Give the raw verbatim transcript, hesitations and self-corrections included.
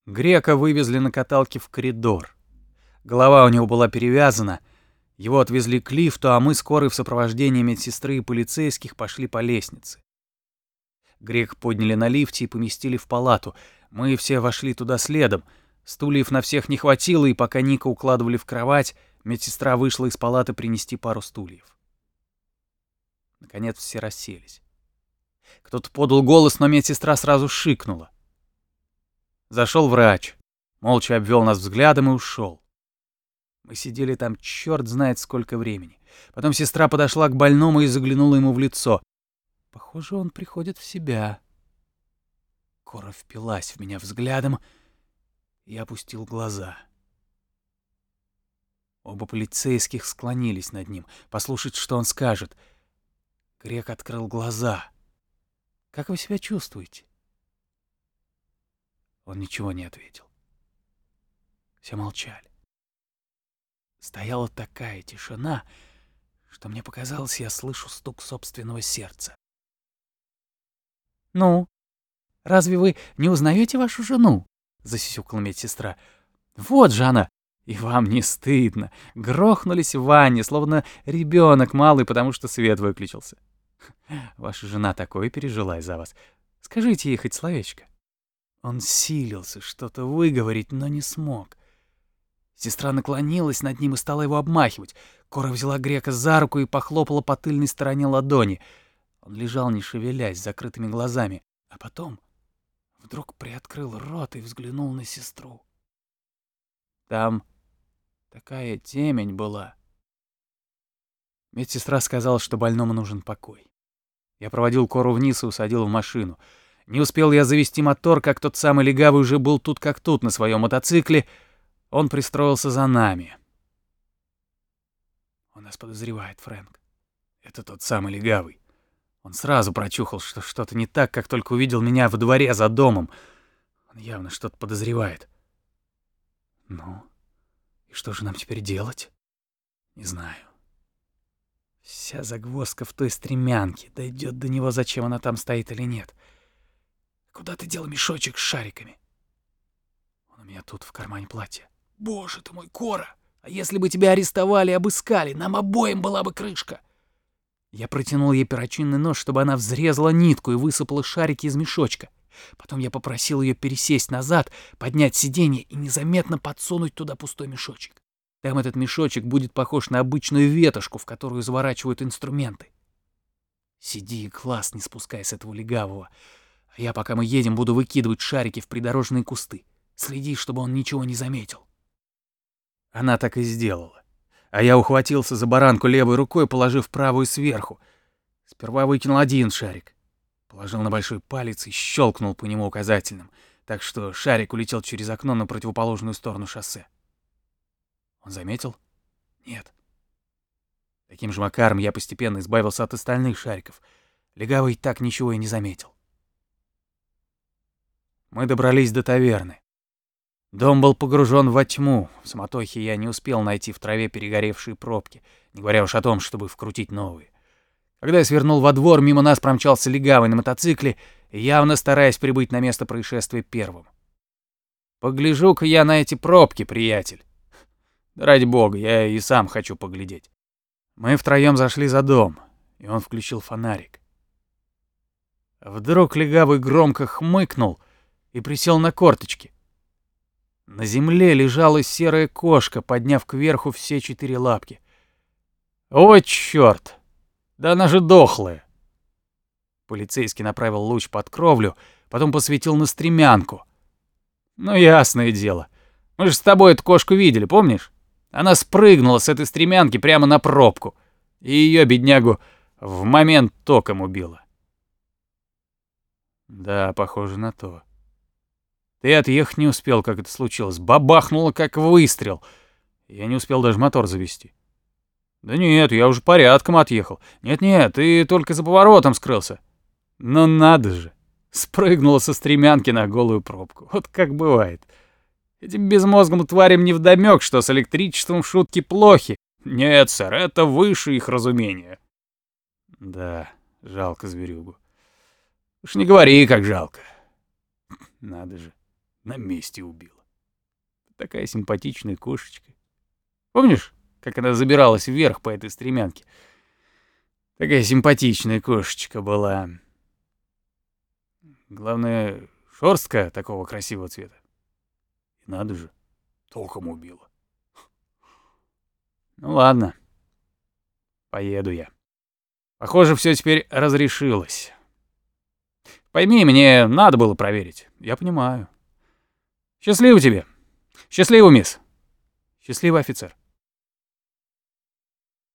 Грека вывезли на каталке в коридор. Голова у него была перевязана. Его отвезли к лифту, а мы скорой в сопровождении медсестры и полицейских пошли по лестнице. Грека подняли на лифте и поместили в палату. Мы все вошли туда следом. Стульев на всех не хватило, и пока Ника укладывали в кровать, медсестра вышла из палаты принести пару стульев. Наконец все расселись. Кто-то подал голос, но медсестра сразу шикнула. Зашел врач, молча обвел нас взглядом и ушел. Мы сидели там черт знает сколько времени. Потом сестра подошла к больному и заглянула ему в лицо. Похоже, он приходит в себя. Кора впилась в меня взглядом и опустил глаза. Оба полицейских склонились над ним, послушать, что он скажет. Грек открыл глаза. «Как вы себя чувствуете?» Он ничего не ответил. Все молчали. Стояла такая тишина, что мне показалось, я слышу стук собственного сердца. «Ну, разве вы не узнаете вашу жену?» — засюсюкала медсестра. «Вот же она! И вам не стыдно! Грохнулись в ванне, словно ребенок малый, потому что свет выключился. Ваша жена такое пережила из-за вас. Скажите ей хоть словечко». Он силился что-то выговорить, но не смог. Сестра наклонилась над ним и стала его обмахивать. Кора взяла Грека за руку и похлопала по тыльной стороне ладони. Он лежал, не шевелясь, с закрытыми глазами. А потом вдруг приоткрыл рот и взглянул на сестру. Там такая темень была. Медсестра сказала, что больному нужен покой. Я проводил Кору вниз и усадил в машину. Не успел я завести мотор, как тот самый легавый уже был тут как тут на своем мотоцикле. Он пристроился за нами. «Он нас подозревает, Фрэнк. Это тот самый легавый. Он сразу прочухал, что что-то не так, как только увидел меня во дворе за домом. Он явно что-то подозревает. Ну, и что же нам теперь делать? Не знаю. Вся загвоздка в той стремянке. Дойдет до него, зачем она там стоит или нет. Куда ты дел мешочек с шариками? Он у меня тут, в кармане платья. Боже ты мой, Кора! А если бы тебя арестовали и обыскали, нам обоим была бы крышка!» Я протянул ей перочинный нож, чтобы она взрезала нитку и высыпала шарики из мешочка. Потом я попросил ее пересесть назад, поднять сиденье и незаметно подсунуть туда пустой мешочек. Там этот мешочек будет похож на обычную ветошку, в которую заворачивают инструменты. Сиди и глаз не спускай с этого легавого. А я, пока мы едем, буду выкидывать шарики в придорожные кусты. Следи, чтобы он ничего не заметил. Она так и сделала. А я ухватился за баранку левой рукой, положив правую сверху. Сперва выкинул один шарик. Положил на большой палец и щелкнул по нему указательным, так что шарик улетел через окно на противоположную сторону шоссе. Он заметил? Нет. Таким же макаром я постепенно избавился от остальных шариков. Легавый так ничего и не заметил. Мы добрались до таверны. Дом был погружен во тьму. В суматохе я не успел найти в траве перегоревшие пробки, не говоря уж о том, чтобы вкрутить новые. Когда я свернул во двор, мимо нас промчался легавый на мотоцикле, явно стараясь прибыть на место происшествия первым. «Погляжу-ка я на эти пробки, приятель. Да ради бога, я и сам хочу поглядеть». Мы втроем зашли за дом, и он включил фонарик. Вдруг легавый громко хмыкнул и присел на корточки. На земле лежала серая кошка, подняв кверху все четыре лапки. «О, чёрт! Да она же дохлая!» Полицейский направил луч под кровлю, потом посветил на стремянку. «Ну, ясное дело. Мы же с тобой эту кошку видели, помнишь? Она спрыгнула с этой стремянки прямо на пробку, и её, беднягу, в момент током убила». «Да, похоже на то. Ты отъехать не успел, как это случилось. Бабахнуло, как выстрел. Я не успел даже мотор завести». «Да нет, я уже порядком отъехал. Нет-нет, ты только за поворотом скрылся». «Ну надо же! Спрыгнула со стремянки на голую пробку. Вот как бывает. Этим безмозглым тварям невдомёк, что с электричеством шутки плохи. Нет, сэр, это выше их разумения». «Да, жалко зверюгу. Уж не говори, как жалко. Надо же. На месте убила. Такая симпатичная кошечка. Помнишь, как она забиралась вверх по этой стремянке? Такая симпатичная кошечка была. Главное, шерстка такого красивого цвета. И надо же, током убила. Ну ладно, поеду я. Похоже, все теперь разрешилось. Пойми, мне надо было проверить. Я понимаю. Счастливо тебе. Счастливо, мисс. Счастливо, офицер.